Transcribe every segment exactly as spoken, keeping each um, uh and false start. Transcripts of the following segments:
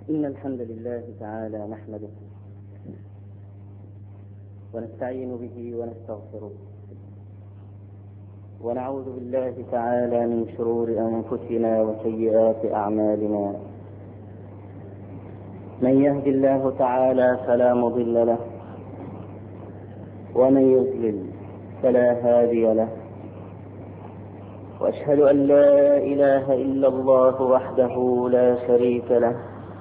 إن الحمد لله تعالى نحمده ونستعين به ونستغفره ونعوذ بالله تعالى من شرور أنفسنا وسيئات أعمالنا. من يهد الله تعالى فلا مضل له ومن يضلل فلا هادي له، وأشهد أن لا إله إلا الله وحده لا شريك له،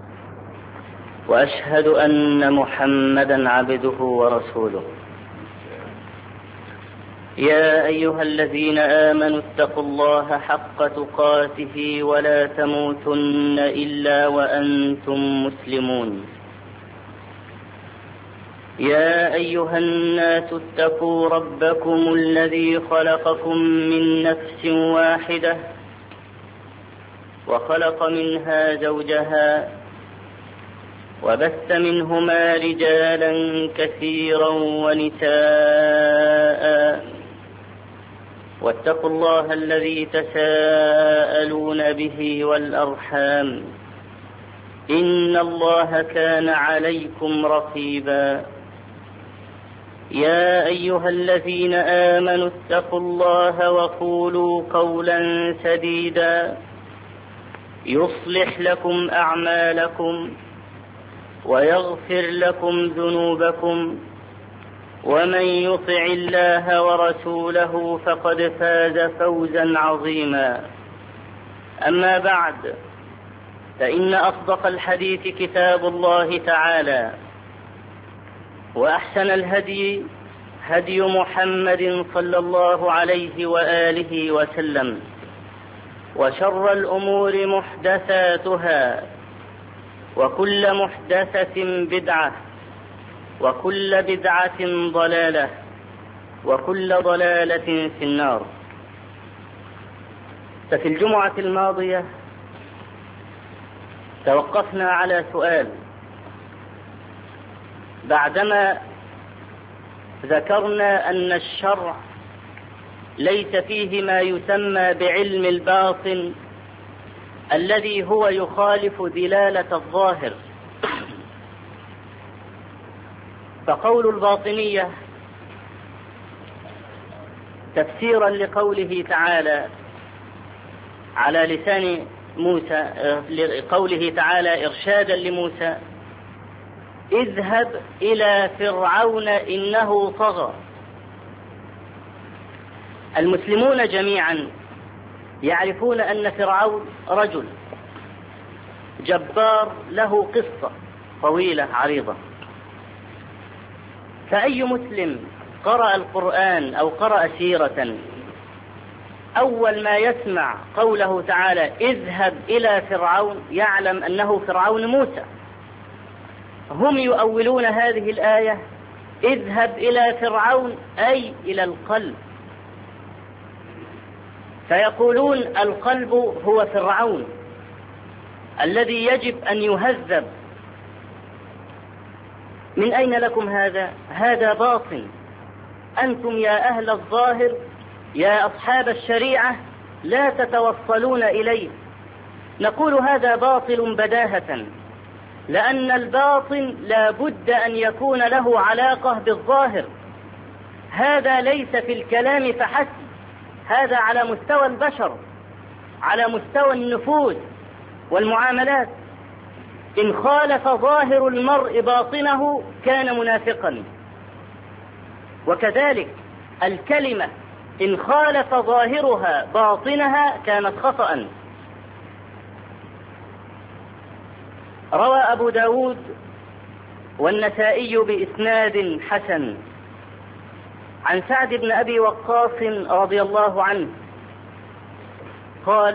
وأشهد أن محمدا عبده ورسوله. يا أيها الذين آمنوا اتقوا الله حق تقاته ولا تموتن إلا وأنتم مسلمون. يا أيها الناس اتقوا ربكم الذي خلقكم من نفس واحدة وخلق منها زوجها وبث منهما رجالا كثيرا ونساء، واتقوا الله الذي تساءلون به والأرحام إن الله كان عليكم رقيبا. يا أيها الذين آمنوا اتقوا الله وقولوا قولا سديدا يصلح لكم أعمالكم ويغفر لكم ذنوبكم، ومن يطع الله ورسوله فقد فاز فوزا عظيما. أما بعد، فإن أصدق الحديث كتاب الله تعالى، وأحسن الهدي هدي محمد صلى الله عليه وآله وسلم، وشر الأمور محدثاتها، وكل محدثة بدعة، وكل بدعة ضلالة، وكل ضلالة في النار. ففي الجمعة الماضية توقفنا على سؤال، بعدما ذكرنا أن الشرع ليس فيه ما يسمى بعلم الباطن الذي هو يخالف دلالة الظاهر. فقول الباطنية تفسيرا لقوله تعالى على لسان موسى، لقوله تعالى إرشادا لموسى: اذهب إلى فرعون إنه طغى. المسلمون جميعا يعرفون أن فرعون رجل جبار له قصة طويلة عريضة، فأي مسلم قرأ القرآن أو قرأ سيرة أول ما يسمع قوله تعالى اذهب إلى فرعون يعلم أنه فرعون موسى. هم يؤولون هذه الآية اذهب إلى فرعون أي إلى القلب، فيقولون القلب هو فرعون الذي يجب أن يهذب. من أين لكم هذا؟ هذا باطل. أنتم يا أهل الظاهر، يا أصحاب الشريعة، لا تتوصلون إليه. نقول هذا باطل بداهة، لأن الباطن لا بد أن يكون له علاقة بالظاهر. هذا ليس في الكلام فحسب، هذا على مستوى البشر، على مستوى النفوذ والمعاملات. إن خالف ظاهر المرء باطنه كان منافقا، وكذلك الكلمة إن خالف ظاهرها باطنها كانت خطأ. روى أبو داود والنسائي بإسناد حسن عن سعد بن أبي وقاص رضي الله عنه قال: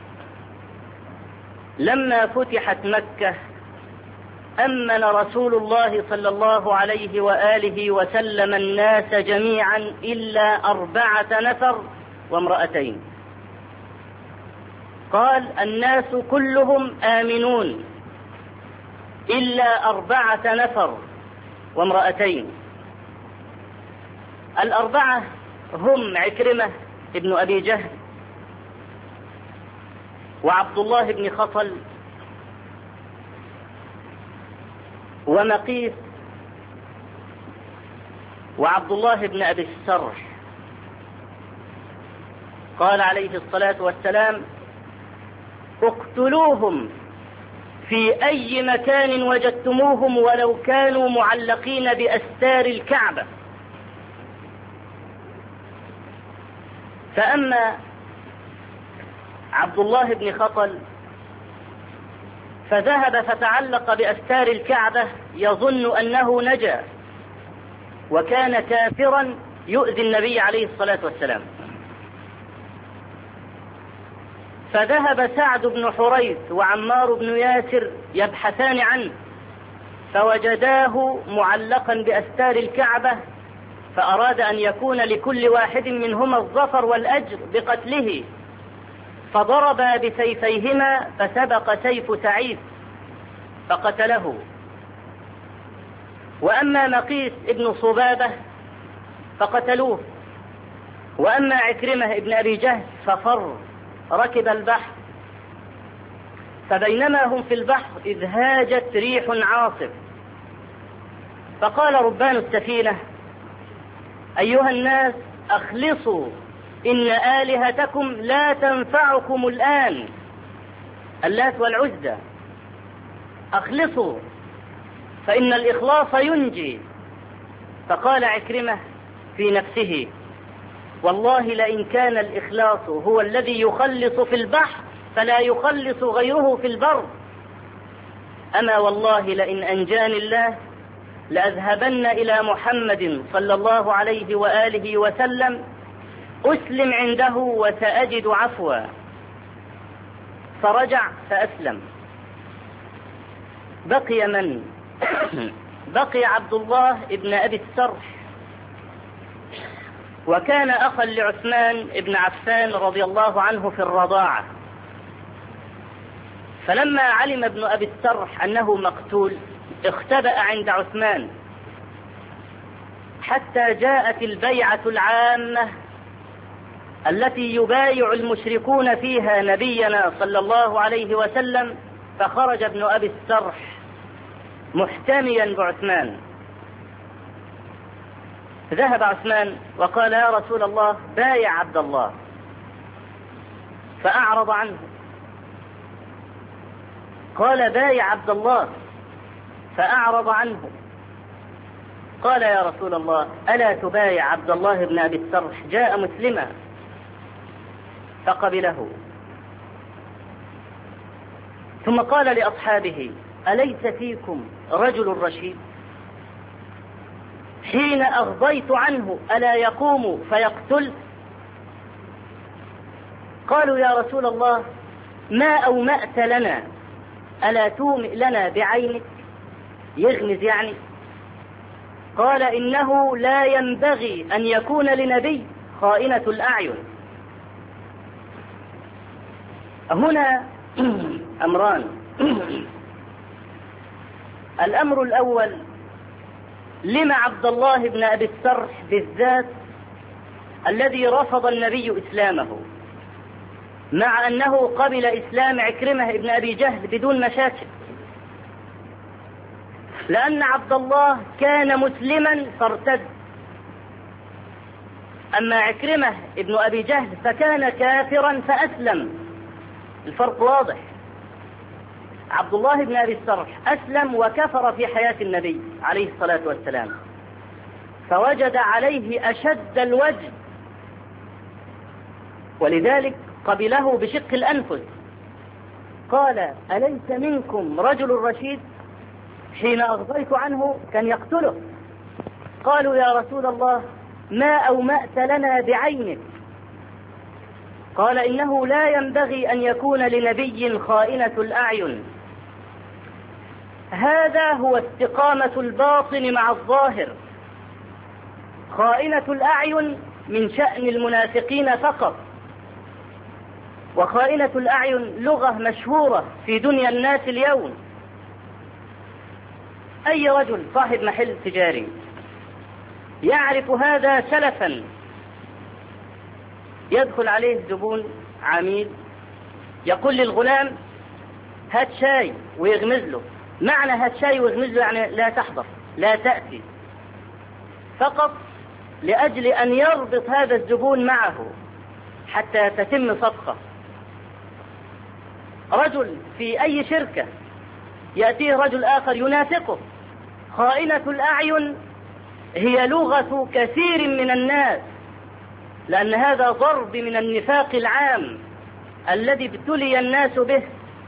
لما فتحت مكة أمن رسول الله صلى الله عليه وآله وسلم الناس جميعا إلا أربعة نفر وامرأتين. قال: الناس كلهم آمنون إلا أربعة نفر وامرأتين. الأربعة هم عكرمة ابن أبي جهل، وعبد الله بن خطل، ومقيس وعبد الله بن أبي السرح. قال عليه الصلاة والسلام: اقتلوهم في أي مكان وجدتموهم ولو كانوا معلقين بأستار الكعبة. فأما عبد الله بن خطل فذهب فتعلق بأستار الكعبة يظن أنه نجا، وكان كافرا يؤذي النبي عليه الصلاة والسلام. فذهب سعد بن حريث وعمار بن ياسر يبحثان عنه، فوجداه معلقا بأستار الكعبة، فأراد أن يكون لكل واحد منهما الظفر والأجر بقتله، فضربا بسيفيهما فسبق سيف سعيد فقتله. وأما مقيس ابن صبابة فقتلوه. وأما عكرمة ابن أبي جهل ففر، ركب البحر، فبينما هم في البحر إذ هاجت ريح عاصف، فقال ربان السفينة: أيها الناس أخلصوا، إن آلهتكم لا تنفعكم الآن، اللات والعزى، أخلصوا فإن الإخلاص ينجي. فقال عكرمة في نفسه: والله لئن كان الإخلاص هو الذي يخلص في البحر فلا يخلص غيره في البر. أما والله لئن أنجاني الله لأذهبن إلى محمد صلى الله عليه وآله وسلم أسلم عنده وسأجد عفوا. فرجع فأسلم. بقي من؟ بقي عبد الله ابن أبي السرح، وكان أخا لعثمان ابن عفان رضي الله عنه في الرضاعة. فلما علم ابن أبي السرح أنه مقتول اختبأ عند عثمان حتى جاءت البيعة العامة التي يبايع المشركون فيها نبينا صلى الله عليه وسلم، فخرج ابن أبي السرح محتميا بعثمان. ذهب عثمان وقال: يا رسول الله بايع عبد الله، فأعرض عنه. قال: بايع عبد الله، فأعرض عنه. قال: يا رسول الله ألا تبايع عبد الله بن أبي السرح، جاء مسلما. فقبله. ثم قال لأصحابه: أليس فيكم رجل رشيد؟ حين أغضيت عنه ألا يقوم فيقتل؟ قالوا: يا رسول الله ما أومأت لنا، ألا تومئ لنا بعينك؟ يغمز يعني. قال: إنه لا ينبغي أن يكون لنبي خائنة الأعين. هنا أمران. الأمر الأول: لما عبد الله بن أبي السرح بالذات الذي رفض النبي إسلامه، مع أنه قبل إسلام عكرمة بن أبي جهل بدون مشاكل؟ لأن عبد الله كان مسلما فارتد، أما عكرمة بن أبي جهل فكان كافرا فأسلم. الفرق واضح. عبد الله بن أبي السرح أسلم وكفر في حياة النبي عليه الصلاة والسلام، فوجد عليه أشد الوجد، ولذلك قبله بشق الأنفس. قال: أليس منكم رجل رشيد؟ حين أغضيت عنه كان يقتله. قالوا: يا رسول الله ما أومأت لنا بعينك؟ قال: إنه لا ينبغي أن يكون لنبي خائنة الأعين. هذا هو استقامة الباطن مع الظاهر. خائنة الأعين من شأن المنافقين فقط، وخائنة الأعين لغة مشهورة في دنيا الناس اليوم. أي رجل صاحب محل تجاري يعرف هذا سلفا، يدخل عليه زبون عميل يقول للغلام: هات شاي، ويغمز له معنى هاتشاي وغمزه يعني لا تحضر، لا تأتي، فقط لأجل أن يربط هذا الزبون معه حتى تتم صفقة. رجل في أي شركة يأتيه رجل آخر ينافقه. خائنة الأعين هي لغة كثير من الناس، لأن هذا ضرب من النفاق العام الذي ابتلي الناس به.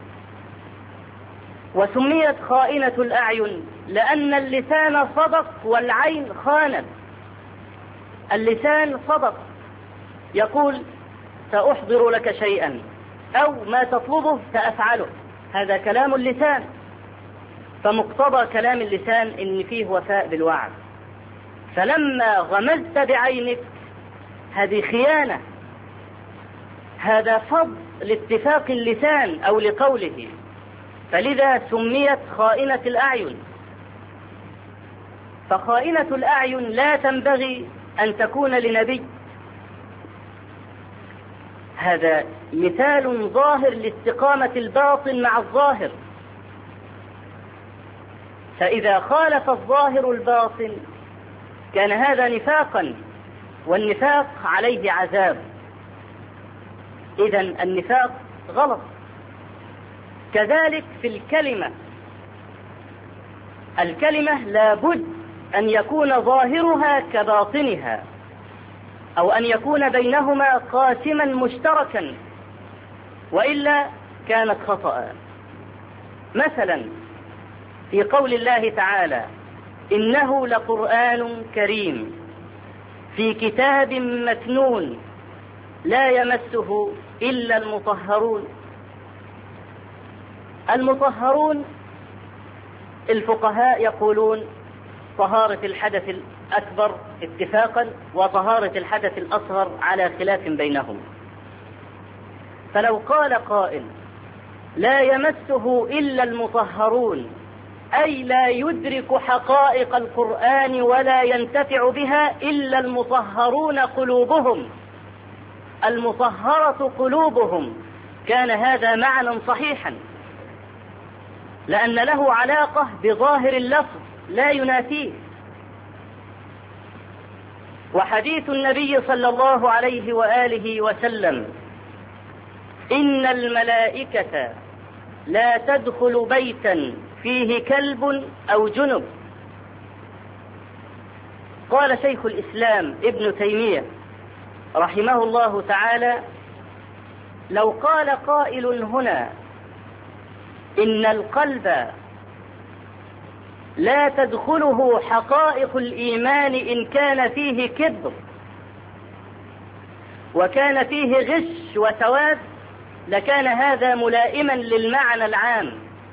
وسميت خائنة الأعين لأن اللسان صدق والعين خانت. اللسان صدق، يقول سأحضر لك شيئا أو ما تطلبه سأفعله، هذا كلام اللسان. فمقتضى كلام اللسان إن فيه وفاء بالوعد. فلما غمزت بعينك هذه خيانة، هذا فض لاتفاق اللسان أو لقوله، فلذا سميت خائنة الأعين. فخائنة الأعين لا تنبغي أن تكون لنبي. هذا مثال ظاهر لاستقامة الباطن مع الظاهر. فإذا خالف الظاهر الباطن كان هذا نفاقا، والنفاق عليه عذاب. إذن النفاق غلط. كذلك في الكلمة، الكلمة لابد أن يكون ظاهرها كباطنها، أو أن يكون بينهما قاسما مشتركا، وإلا كانت خطأ. مثلا في قول الله تعالى إنه لقرآن كريم في كتاب مكنون لا يمسه إلا المطهرون. المطهرون الفقهاء يقولون طهارة الحدث الأكبر اتفاقا وطهارة الحدث الأصغر على خلاف بينهم. فلو قال قائل لا يمسه إلا المطهرون، أي لا يدرك حقائق القرآن ولا ينتفع بها إلا المطهرون قلوبهم، المطهرة قلوبهم، كان هذا معنى صحيحا، لأن له علاقة بظاهر اللفظ لا ينافيه. وحديث النبي صلى الله عليه وآله وسلم إن الملائكة لا تدخل بيتا فيه كلب أو جنب. قال شيخ الإسلام ابن تيمية رحمه الله تعالى لو قال قائل هنا إن القلب لا تدخله حقائق الإيمان إن كان فيه كذب وكان فيه غش وسواد، لكان هذا ملائما للمعنى العام.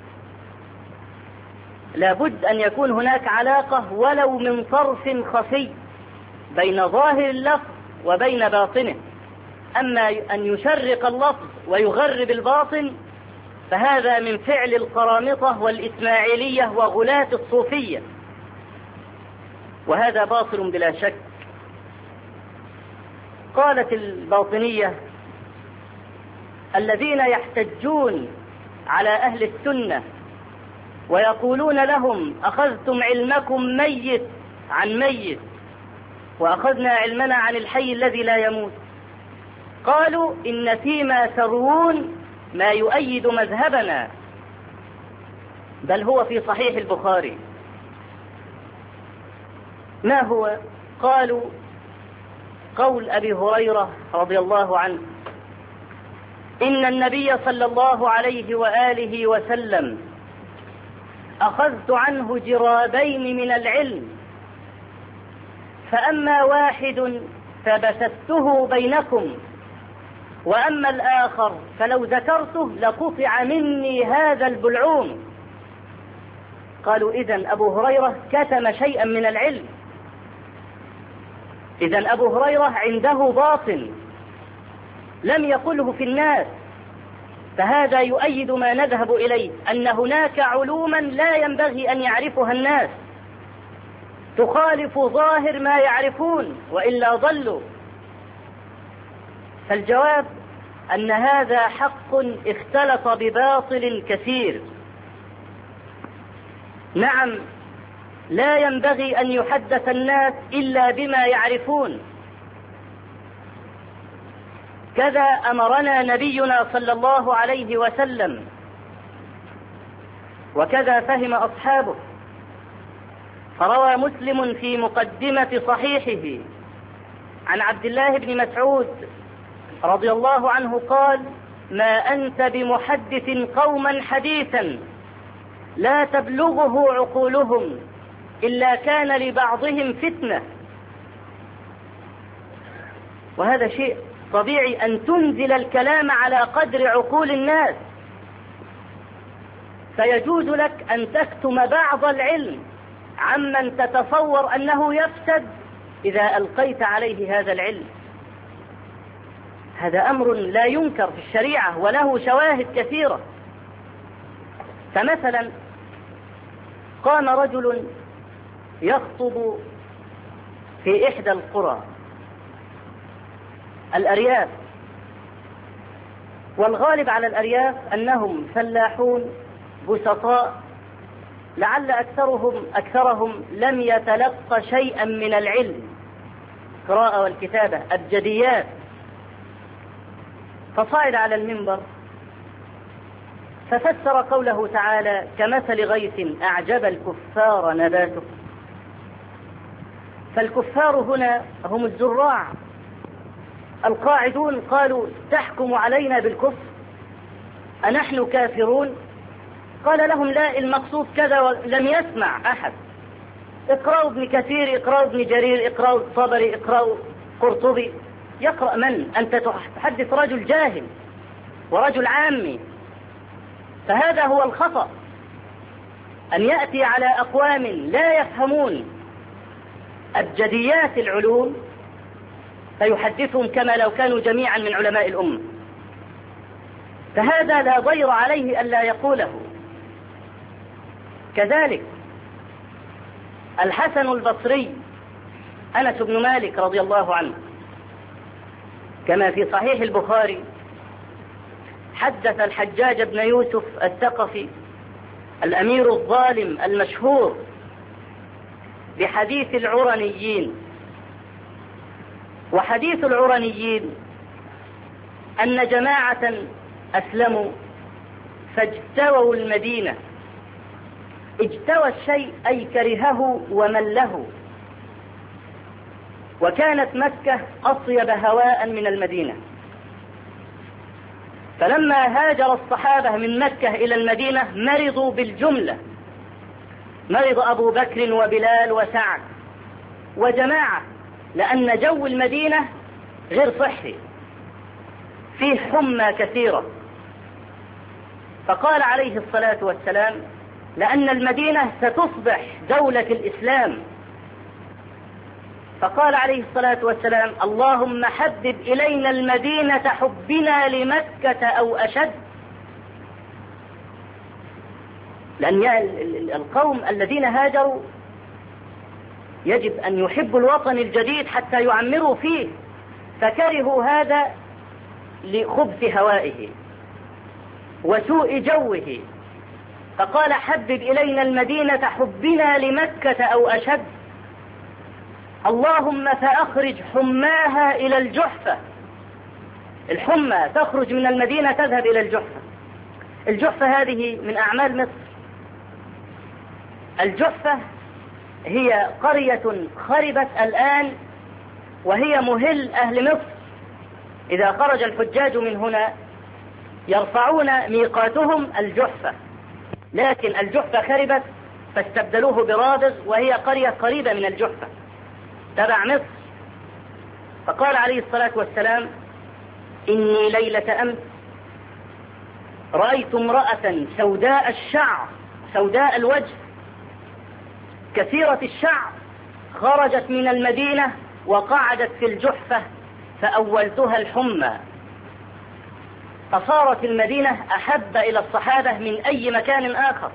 لابد أن يكون هناك علاقة ولو من طرف خفي بين ظاهر اللفظ وبين باطنه. أما أن يشرق اللفظ ويغرب الباطن فهذا من فعل القرامطة والإسماعيلية وغلاة الصوفية، وهذا باطل بلا شك. قالت الباطنية الذين يحتجون على أهل السنة ويقولون لهم أخذتم علمكم ميت عن ميت وأخذنا علمنا عن الحي الذي لا يموت، قالوا إن فيما تروون ما يؤيد مذهبنا، بل هو في صحيح البخاري. ما هو؟ قالوا قول أبي هريرة رضي الله عنه إن النبي صلى الله عليه وآله وسلم أخذت عنه جرابين من العلم، فأما واحد فبثته بينكم وأما الآخر فلو ذكرته لقطع مني هذا البلعوم. قالوا إذن أبو هريرة كتم شيئا من العلم، إذن أبو هريرة عنده باطل لم يقله في الناس. فهذا يؤيد ما نذهب إليه، أن هناك علوما لا ينبغي أن يعرفها الناس تخالف ظاهر ما يعرفون وإلا ضلوا. فالجواب أن هذا حق اختلط بباطل كثير. نعم، لا ينبغي أن يحدث الناس إلا بما يعرفون. كذا أمرنا نبينا صلى الله عليه وسلم، وكذا فهم أصحابه. فروى مسلم في مقدمة صحيحه عن عبد الله بن مسعود رضي الله عنه قال: ما أنت بمحدث قوما حديثا لا تبلغه عقولهم إلا كان لبعضهم فتنة. وهذا شيء طبيعي أن تنزل الكلام على قدر عقول الناس، فيجوز لك أن تكتم بعض العلم عمن تتصور أنه يفسد إذا ألقيت عليه هذا العلم. هذا أمر لا ينكر في الشريعة وله شواهد كثيرة. فمثلا قام رجل يخطب في إحدى القرى الأرياف، والغالب على الأرياف أنهم فلاحون بسطاء، لعل أكثرهم أكثرهم لم يتلقى شيئا من العلم، القراءة والكتابة، أبجديات. فصعد على المنبر ففسر قوله تعالى: كمثل غيث أعجب الكفار نباته. فالكفار هنا هم الزراع القاعدون. قالوا: تحكم علينا بالكفر، أنحن كافرون؟ قال لهم: لا، المقصود كذا. ولم يسمع أحد. اقرأوا ابن كثير، اقرأوا ابن جرير، اقرأوا الطبري، اقرأوا قرطبي. يقرأ من؟ أنت تحدث رجل جاهل ورجل عامي. فهذا هو الخطأ، أن يأتي على أقوام لا يفهمون أبجديات العلوم فيحدثهم كما لو كانوا جميعا من علماء الأمة. فهذا لا ضير عليه ألا يقوله. كذلك الحسن البصري أنس بن مالك رضي الله عنه كما في صحيح البخاري حدث الحجاج بن يوسف الثقفي الأمير الظالم المشهور بحديث العرنيين. وحديث العرنيين أن جماعة أسلموا فاجتووا المدينة. اجتوى الشيء أي كرهه ومله. وكانت مكة أطيب هواء من المدينة. فلما هاجر الصحابة من مكة إلى المدينة مرضوا بالجملة. مرض أبو بكر وبلال وسعد وجماعة، لأن جو المدينة غير صحي، فيه حمى كثيرة. فقال عليه الصلاة والسلام: لأن المدينة ستصبح دولة الإسلام. فقال عليه الصلاة والسلام: اللهم حبب إلينا المدينة حبنا لمكة أو أشد. لأن القوم الذين هاجروا يجب أن يحبوا الوطن الجديد حتى يعمروا فيه، فكرهوا هذا لخبث هوائه وسوء جوه. فقال: حبب إلينا المدينة حبنا لمكة أو أشد. اللهم فأخرج حماها إلى الجحفة. الحمى تخرج من المدينة تذهب إلى الجحفة. الجحفة هذه من أعمال مصر. الجحفة هي قرية خربت الآن، وهي مهل أهل مصر. إذا خرج الحجاج من هنا يرفعون ميقاتهم الجحفة، لكن الجحفة خربت فاستبدلوه برابغ، وهي قرية قريبة من الجحفة تبع مصر. فقال عليه الصلاة والسلام: إني ليلة أمس رأيت امرأة سوداء الشعر سوداء الوجه كثيرة الشعر خرجت من المدينة وقعدت في الجحفة، فأولتها الحمى، فصارت المدينة أحب إلى الصحابة من أي مكان آخر.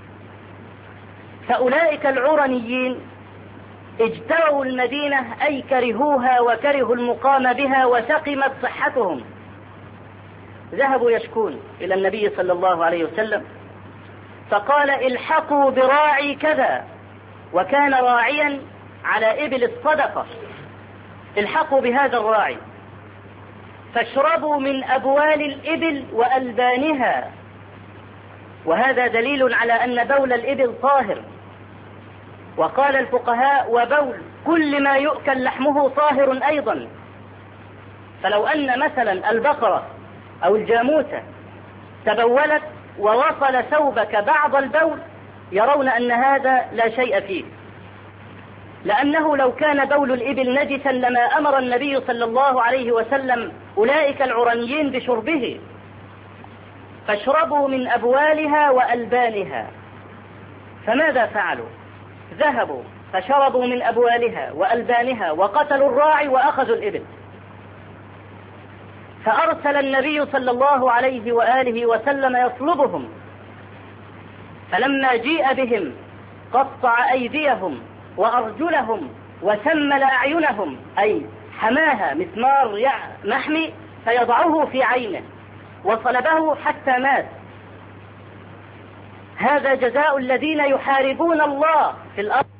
فأولئك العرنيين اجتووا المدينة أي كرهوها وكرهوا المقام بها وسقمت صحتهم. ذهبوا يشكون إلى النبي صلى الله عليه وسلم فقال الحقوا براعي كذا، وكان راعيا على إبل الصدقة، الحقوا بهذا الراعي فاشربوا من أبوال الإبل وألبانها، وهذا دليل على أن بول الإبل طاهر. وقال الفقهاء وبول كل ما يؤكل لحمه طاهر أيضا، فلو أن مثلا البقرة أو الجاموسة تبولت ووصل ثوبك بعض البول يرون أن هذا لا شيء فيه، لأنه لو كان بول الإبل نجسا لما أمر النبي صلى الله عليه وسلم أولئك العرنيين بشربه. فاشربوا من أبوالها وألبانها. فماذا فعلوا؟ ذهبوا فشربوا من أبوالها وألبانها وقتلوا الراعي وأخذوا الإبل. فأرسل النبي صلى الله عليه وآله وسلم يطلبهم، فلما جيء بهم قطع أيديهم وأرجلهم وسمل أعينهم، أي حماها مسمار محمي فيضعه في عينه وصلبه حتى مات. هذا جزاء الذين يحاربون الله في الأرض.